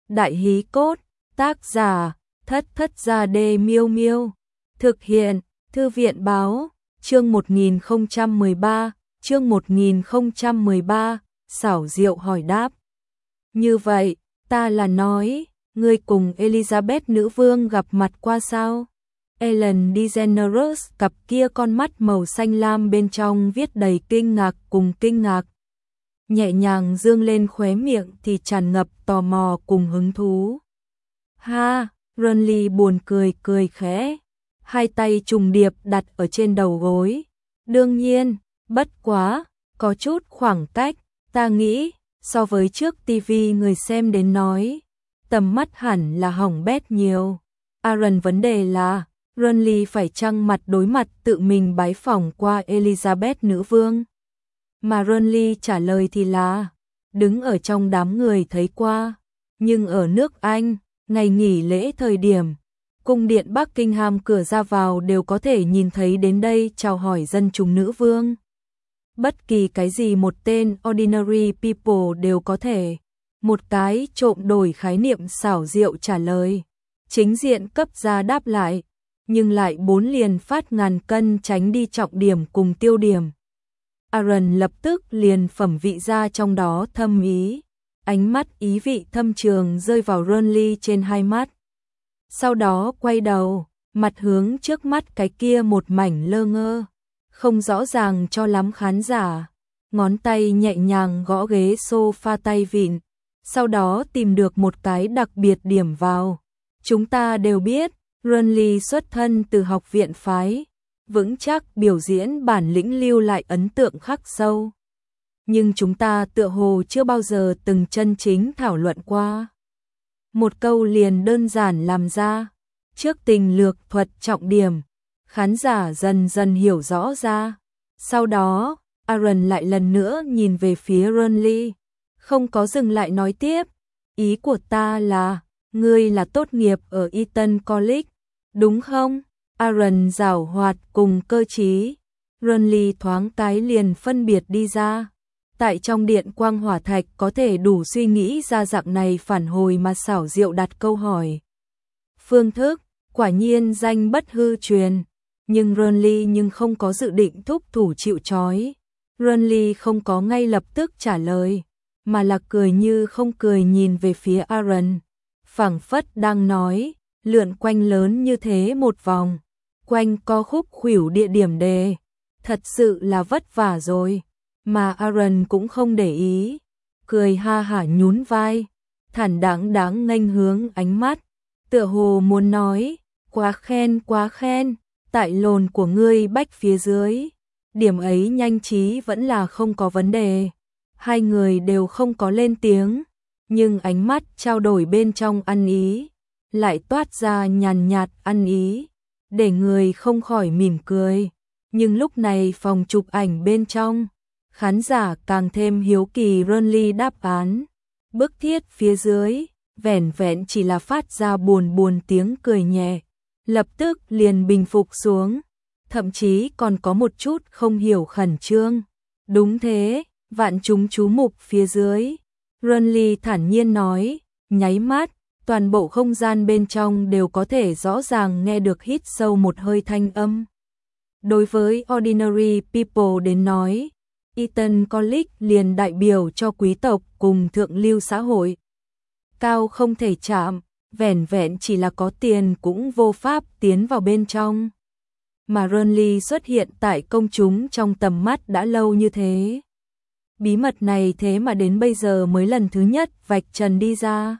Đại hí cốt, tác giả, Thất Thất Gia Đê Miêu Miêu. Thực hiện, Thư viện báo, chương 1013, xảo diệu hỏi đáp. Như vậy, ta là nói, ngươi cùng Elizabeth nữ vương gặp mặt qua sao? Ellen DeGeneres, cặp kia con mắt màu xanh lam bên trong viết đầy kinh ngạc cùng kinh ngạc. Nhẹ nhàng dương lên khóe miệng thì tràn ngập tò mò cùng hứng thú. Ha, Renly buồn cười cười khẽ, hai tay trùng điệp đặt ở trên đầu gối. Đương nhiên, bất quá, có chút khoảng cách, ta nghĩ, so với trước TV người xem đến nói, tầm mắt hẳn là hỏng bét nhiều. Aaron vấn đề là, Renly phải chăng mặt đối mặt tự mình bái phỏng qua Elizabeth nữ vương? Mà Renly trả lời thì là, đứng ở trong đám người thấy qua, nhưng ở nước Anh, ngày nghỉ lễ thời điểm, cung điện Buckingham cửa ra vào đều có thể nhìn thấy đến đây chào hỏi dân chúng nữ vương. Bất kỳ cái gì một tên ordinary people đều có thể, một cái trộm đổi khái niệm xảo diệu trả lời, chính diện cấp ra đáp lại, nhưng lại bốn liền phát ngàn cân tránh đi trọng điểm cùng tiêu điểm. Aaron lập tức liền phẩm vị ra trong đó thâm ý, ánh mắt ý vị thâm trường rơi vào Renly trên hai mắt. Sau đó quay đầu, mặt hướng trước mắt cái kia một mảnh lơ ngơ, không rõ ràng cho lắm khán giả, ngón tay nhẹ nhàng gõ ghế sofa tay vịn, sau đó tìm được một cái đặc biệt điểm vào. Chúng ta đều biết, Renly xuất thân từ học viện phái, vững chắc biểu diễn bản lĩnh lưu lại ấn tượng khắc sâu. Nhưng chúng ta tựa hồ chưa bao giờ từng chân chính thảo luận qua. Một câu liền đơn giản làm ra, trước tình lược thuật trọng điểm, khán giả dần dần hiểu rõ ra. Sau đó, Aaron lại lần nữa nhìn về phía Renly, không có dừng lại nói tiếp, ý của ta là, ngươi là tốt nghiệp ở Eton College, đúng không? Aaron giảo hoạt cùng cơ trí, Renly thoáng cái liền phân biệt đi ra. Tại trong điện quang hỏa thạch có thể đủ suy nghĩ ra dạng này phản hồi mà xảo diệu đặt câu hỏi. Phương thức, quả nhiên danh bất hư truyền, nhưng Renly nhưng không có dự định thúc thủ chịu trói. Renly không có ngay lập tức trả lời, mà là cười như không cười nhìn về phía Aaron, phảng phất đang nói, lượn quanh lớn như thế một vòng, quanh co khúc khuỷu địa điểm đề, thật sự là vất vả rồi. Mà Aaron cũng không để ý, cười ha hả nhún vai, thản đáng nghênh hướng ánh mắt, tựa hồ muốn nói, quá khen, tại lồn của ngươi bách phía dưới, điểm ấy nhanh trí vẫn là không có vấn đề. Hai người đều không có lên tiếng, nhưng ánh mắt trao đổi bên trong ăn ý, lại toát ra nhàn nhạt ăn ý, để người không khỏi mỉm cười. Nhưng lúc này phòng chụp ảnh bên trong, khán giả càng thêm hiếu kỳ Renly đáp án. Bức thiết phía dưới, vẻn vẹn chỉ là phát ra buồn tiếng cười nhẹ, lập tức liền bình phục xuống, thậm chí còn có một chút không hiểu khẩn trương. Đúng thế, vạn chúng chú mục phía dưới. Renly thản nhiên nói, nháy mắt, toàn bộ không gian bên trong đều có thể rõ ràng nghe được hít sâu một hơi thanh âm. Đối với ordinary people đến nói, Eton College liền đại biểu cho quý tộc cùng thượng lưu xã hội. Cao không thể chạm, vẻn vẹn chỉ là có tiền cũng vô pháp tiến vào bên trong. Mà Renly xuất hiện tại công chúng trong tầm mắt đã lâu như thế. Bí mật này thế mà đến bây giờ mới lần thứ nhất vạch trần đi ra.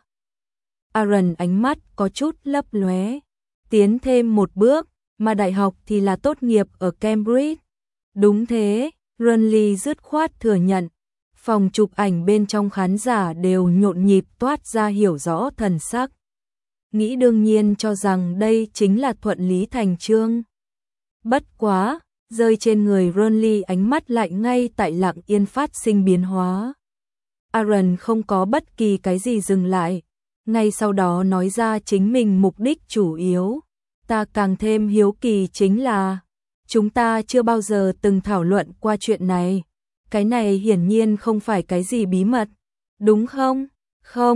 Aaron ánh mắt có chút lấp lóe, tiến thêm một bước, mà đại học thì là tốt nghiệp ở Cambridge. Đúng thế, Renly dứt khoát thừa nhận. Phòng chụp ảnh bên trong khán giả đều nhộn nhịp toát ra hiểu rõ thần sắc. Nghĩ đương nhiên cho rằng đây chính là thuận lý thành chương. Bất quá, rơi trên người Renly ánh mắt lại ngay tại lặng yên phát sinh biến hóa. Aaron không có bất kỳ cái gì dừng lại, ngay sau đó nói ra chính mình mục đích chủ yếu. Ta càng thêm hiếu kỳ chính là, chúng ta chưa bao giờ từng thảo luận qua chuyện này. Cái này hiển nhiên không phải cái gì bí mật, đúng không? Không,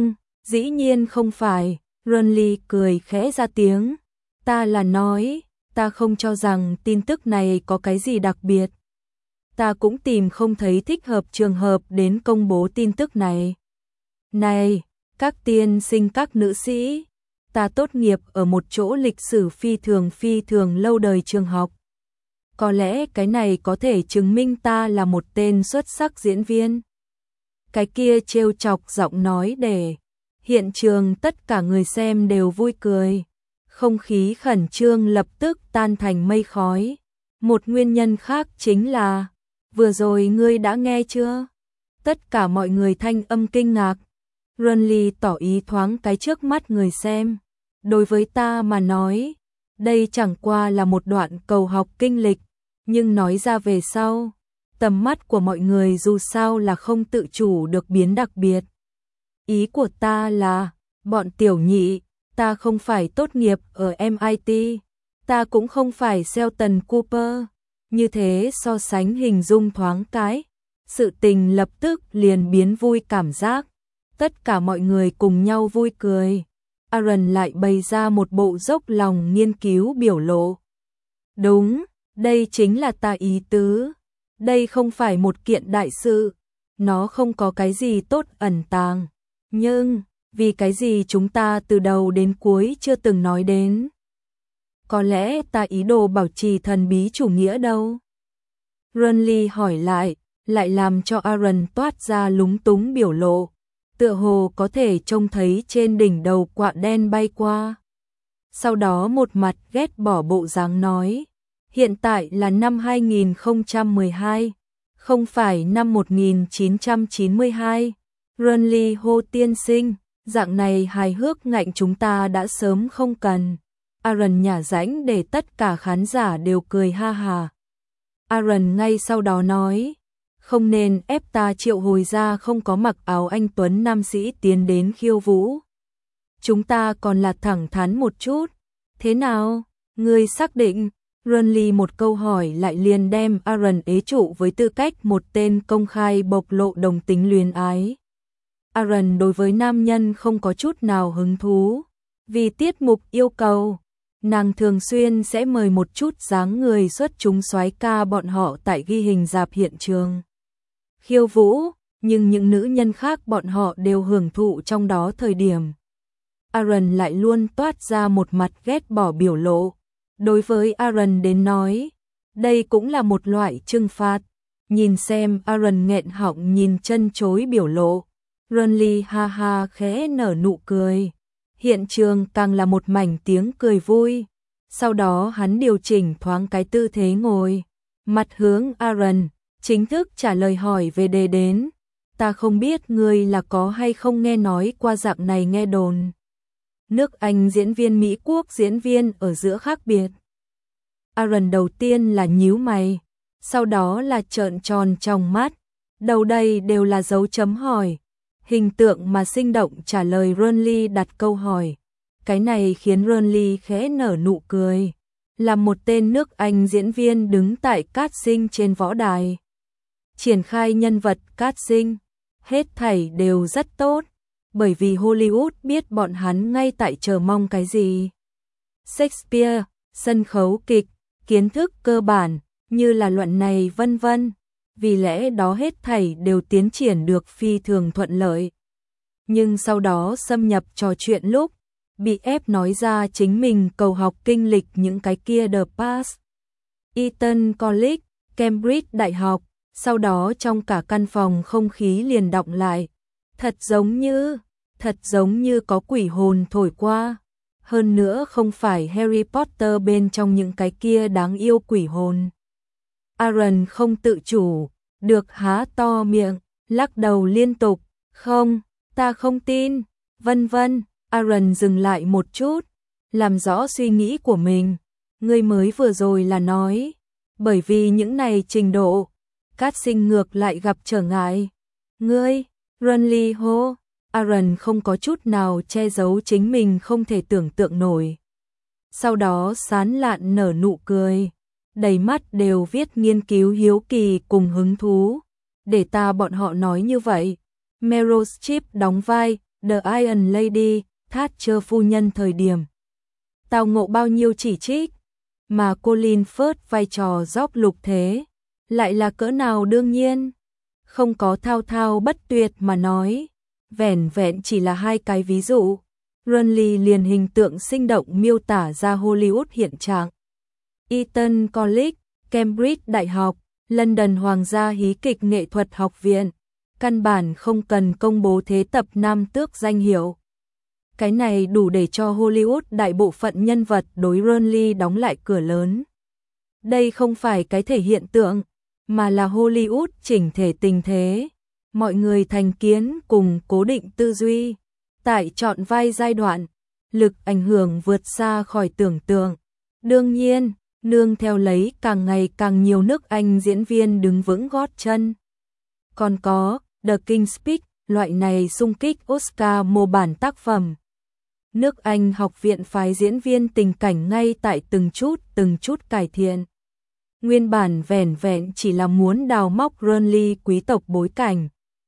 Dĩ nhiên không phải, Renly cười khẽ ra tiếng. Ta là nói, ta không cho rằng tin tức này có cái gì đặc biệt. Ta cũng tìm không thấy thích hợp trường hợp đến công bố tin tức này. Này, các tiên sinh các nữ sĩ, ta tốt nghiệp ở một chỗ lịch sử phi thường lâu đời trường học. Có lẽ cái này có thể chứng minh ta là một tên xuất sắc diễn viên. Cái kia trêu chọc giọng nói để hiện trường tất cả người xem đều vui cười. Không khí khẩn trương lập tức tan thành mây khói. Một nguyên nhân khác chính là, vừa rồi ngươi đã nghe chưa? Tất cả mọi người thanh âm kinh ngạc. Renly tỏ ý thoáng cái trước mắt người xem. Đối với ta mà nói, đây chẳng qua là một đoạn cầu học kinh lịch, nhưng nói ra về sau, tầm mắt của mọi người dù sao là không tự chủ được biến đặc biệt. Ý của ta là, bọn tiểu nhị, ta không phải tốt nghiệp ở MIT, ta cũng không phải Sheldon Cooper. Như thế so sánh hình dung thoáng cái, sự tình lập tức liền biến vui cảm giác. Tất cả mọi người cùng nhau vui cười. Aaron lại bày ra một bộ dốc lòng nghiên cứu biểu lộ. Đúng, đây chính là ta ý tứ. Đây không phải một kiện đại sự, nó không có cái gì tốt ẩn tàng. Nhưng, vì cái gì chúng ta từ đầu đến cuối chưa từng nói đến? Có lẽ ta ý đồ bảo trì thần bí chủ nghĩa đâu? Renly hỏi lại làm cho Aaron toát ra lúng túng biểu lộ. Tựa hồ có thể trông thấy trên đỉnh đầu quạ đen bay qua. Sau đó một mặt ghét bỏ bộ dáng nói, hiện tại là năm 2012, không phải năm 1992. Renly hô tiên sinh, dạng này hài hước ngạnh chúng ta đã sớm không cần. Aaron nhả rãnh để tất cả khán giả đều cười ha hà. Aaron ngay sau đó nói, không nên ép ta triệu hồi ra không có mặc áo anh tuấn nam sĩ tiến đến khiêu vũ. Chúng ta còn là thẳng thắn một chút. Thế nào? Ngươi xác định? Renly một câu hỏi lại liền đem Aaron ế trụ với tư cách một tên công khai bộc lộ đồng tính luyến ái. Aaron đối với nam nhân không có chút nào hứng thú. Vì tiết mục yêu cầu, nàng thường xuyên sẽ mời một chút dáng người xuất chúng soái ca bọn họ tại ghi hình rạp hiện trường khiêu vũ, nhưng những nữ nhân khác bọn họ đều hưởng thụ trong đó thời điểm. Aaron lại luôn toát ra một mặt ghét bỏ biểu lộ. Đối với Aaron đến nói, đây cũng là một loại trừng phạt. Nhìn xem Aaron nghẹn họng nhìn chân chối biểu lộ. Renly ha ha khẽ nở nụ cười. Hiện trường càng là một mảnh tiếng cười vui. Sau đó hắn điều chỉnh thoáng cái tư thế ngồi, mặt hướng Aaron, chính thức trả lời hỏi về đề đến. Ta không biết ngươi là có hay không nghe nói qua dạng này nghe đồn. Nước Anh diễn viên Mỹ Quốc diễn viên ở giữa khác biệt. Aaron đầu tiên là nhíu mày, sau đó là trợn tròn trong mắt. Đầu đây đều là dấu chấm hỏi. Hình tượng mà sinh động trả lời Renly đặt câu hỏi. Cái này khiến Renly khẽ nở nụ cười. Là một tên nước Anh diễn viên đứng tại casting trên võ đài. Triển khai nhân vật casting, hết thảy đều rất tốt, bởi vì Hollywood biết bọn hắn ngay tại chờ mong cái gì. Shakespeare, sân khấu kịch, kiến thức cơ bản, như là luận này vân vân. Vì lẽ đó hết thảy đều tiến triển được phi thường thuận lợi. Nhưng sau đó xâm nhập trò chuyện lúc, bị ép nói ra chính mình cầu học kinh lịch những cái kia The Pass, Eton College, Cambridge Đại học, sau đó trong cả căn phòng không khí liền đọng lại. Thật giống như có quỷ hồn thổi qua. Hơn nữa không phải Harry Potter bên trong những cái kia đáng yêu quỷ hồn. Aaron không tự chủ, được há to miệng, lắc đầu liên tục, không, ta không tin, vân vân. Aaron dừng lại một chút, làm rõ suy nghĩ của mình. Ngươi mới vừa rồi là nói, bởi vì những này trình độ, casting ngược lại gặp trở ngại. Ngươi, Renly hô. Aaron không có chút nào che giấu chính mình không thể tưởng tượng nổi. Sau đó sán lạn nở nụ cười, đầy mắt đều viết nghiên cứu hiếu kỳ cùng hứng thú. Để ta bọn họ nói như vậy. Meryl Streep đóng vai The Iron Lady, Thatcher phu nhân thời điểm tao ngộ bao nhiêu chỉ trích, mà Colin Firth vai trò George lục thế, lại là cỡ nào đương nhiên, không có thao thao bất tuyệt mà nói, vẻn vẹn chỉ là hai cái ví dụ. Runley liền hình tượng sinh động miêu tả ra Hollywood hiện trạng. Eton College, Cambridge Đại học, London Hoàng gia hí kịch nghệ thuật học viện, căn bản không cần công bố thế tập nam tước danh hiệu. Cái này đủ để cho Hollywood đại bộ phận nhân vật đối Runley đóng lại cửa lớn. Đây không phải cái thể hiện tượng, mà là Hollywood chỉnh thể tình thế. Mọi người thành kiến cùng cố định tư duy, tại chọn vai giai đoạn, lực ảnh hưởng vượt xa khỏi tưởng tượng. Đương nhiên, nương theo lấy càng ngày càng nhiều nước Anh diễn viên đứng vững gót chân. Còn có The King's Speech, loại này xung kích Oscar mô bản tác phẩm. Nước Anh học viện phái diễn viên tình cảnh ngay tại từng chút cải thiện. Nguyên bản vẻn vẹn chỉ là muốn đào móc Runley quý tộc bối cảnh.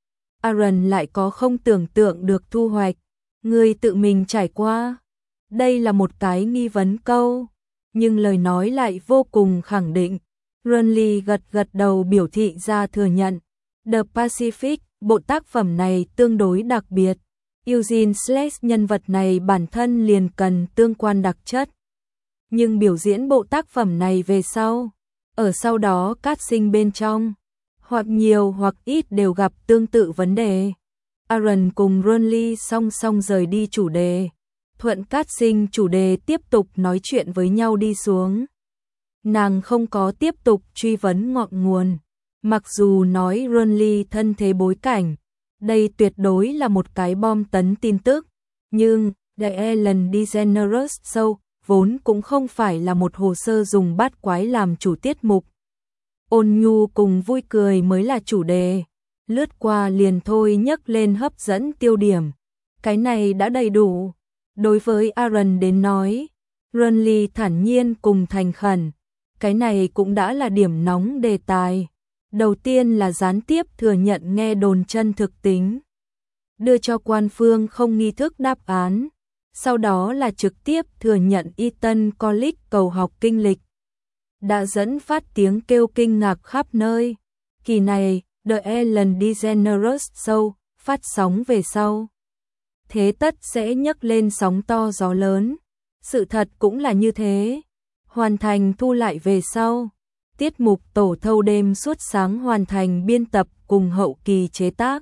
Aaron lại có không tưởng tượng được thu hoạch, người tự mình trải qua. Đây là một cái nghi vấn câu, nhưng lời nói lại vô cùng khẳng định. Runley gật gật đầu biểu thị ra thừa nhận. The Pacific, bộ tác phẩm này tương đối đặc biệt. Eugene Sledge nhân vật này bản thân liền cần tương quan đặc chất. Nhưng biểu diễn bộ tác phẩm này về sau, ở sau đó casting bên trong, hoặc nhiều hoặc ít đều gặp tương tự vấn đề. Aaron cùng Runley song song rời đi chủ đề, thuận casting chủ đề tiếp tục nói chuyện với nhau đi xuống. Nàng không có tiếp tục truy vấn ngọn nguồn, mặc dù nói Runley thân thế bối cảnh, đây tuyệt đối là một cái bom tấn tin tức, nhưng The Ellen DeGeneres Show vốn cũng không phải là một hồ sơ dùng bát quái làm chủ tiết mục. Ôn nhu cùng vui cười mới là chủ đề, lướt qua liền thôi nhấc lên hấp dẫn tiêu điểm. Cái này đã đầy đủ. Đối với Aaron đến nói, Runley thản nhiên cùng thành khẩn, cái này cũng đã là điểm nóng đề tài. Đầu tiên là gián tiếp thừa nhận nghe đồn chân thực tính, đưa cho quan phương không nghi thức đáp án, sau đó là trực tiếp thừa nhận Eton College cầu học kinh lịch, đã dẫn phát tiếng kêu kinh ngạc khắp nơi. Kỳ này, The Ellen DeGeneres Show phát sóng về sau, thế tất sẽ nhấc lên sóng to gió lớn. Sự thật cũng là như thế. Hoàn thành thu lại về sau, tiết mục tổ thâu đêm suốt sáng hoàn thành biên tập cùng hậu kỳ chế tác.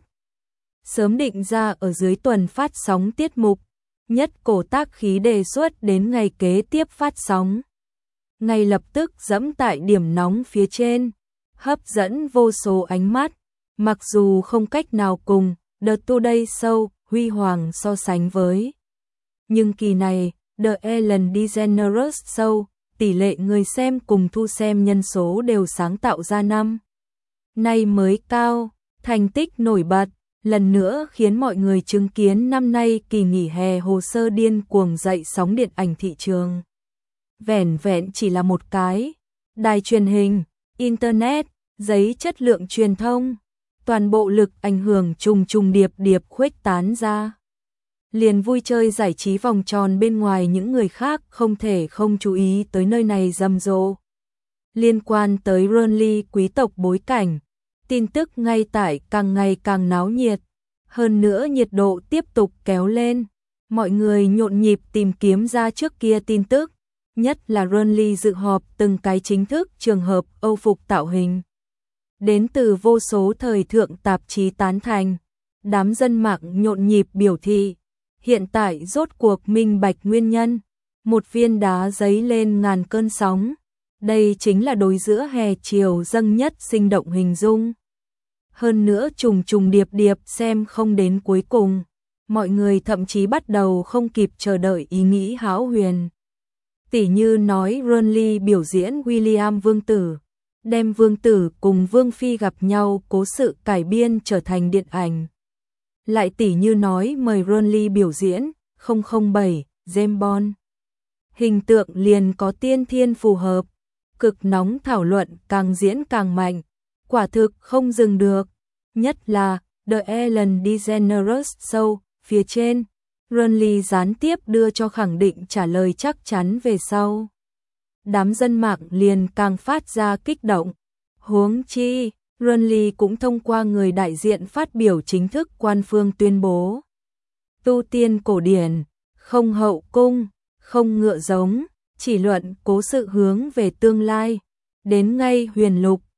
Sớm định ra ở dưới tuần phát sóng tiết mục, nhất cổ tác khí đề xuất đến ngày kế tiếp phát sóng. Ngay lập tức dẫm tại điểm nóng phía trên, hấp dẫn vô số ánh mắt, mặc dù không cách nào cùng The Today Show huy hoàng so sánh với. Nhưng kỳ này, The Ellen DeGeneres Show, tỷ lệ người xem cùng thu xem nhân số đều sáng tạo ra năm nay mới cao, thành tích nổi bật, lần nữa khiến mọi người chứng kiến năm nay kỳ nghỉ hè hồ sơ điên cuồng dậy sóng điện ảnh thị trường. Vẻn vẹn chỉ là một cái, đài truyền hình, internet, giấy chất lượng truyền thông, toàn bộ lực ảnh hưởng trùng điệp khuếch tán ra. Liền vui chơi giải trí vòng tròn bên ngoài những người khác không thể không chú ý tới nơi này rầm rộ. Liên quan tới Runley quý tộc bối cảnh, tin tức ngay tại càng ngày càng náo nhiệt, hơn nữa nhiệt độ tiếp tục kéo lên, mọi người nhộn nhịp tìm kiếm ra trước kia tin tức, nhất là Runley dự họp từng cái chính thức trường hợp Âu phục tạo hình. Đến từ vô số thời thượng tạp chí tán thành, đám dân mạng nhộn nhịp biểu thị, hiện tại rốt cuộc minh bạch nguyên nhân, một viên đá giấy lên ngàn cơn sóng, đây chính là đối giữa hè chiều dâng nhất sinh động hình dung. Hơn nữa trùng điệp xem không đến cuối cùng, mọi người thậm chí bắt đầu không kịp chờ đợi ý nghĩ hão huyền. Tỉ như nói Runley biểu diễn William Vương Tử, đem Vương Tử cùng Vương Phi gặp nhau cố sự cải biên trở thành điện ảnh. Lại tỉ như nói mời Runley biểu diễn 007, James Bond. Hình tượng liền có tiên thiên phù hợp, cực nóng thảo luận càng diễn càng mạnh, quả thực không dừng được. Nhất là The Ellen DeGeneres Show Phía trên, Renly gián tiếp đưa cho khẳng định trả lời chắc chắn về sau. Đám dân mạng liền càng phát ra kích động. Huống chi, Renly cũng thông qua người đại diện phát biểu chính thức quan phương tuyên bố. Tu tiên cổ điển, không hậu cung, không ngựa giống, chỉ luận cố sự hướng về tương lai. Đến ngay huyền lục,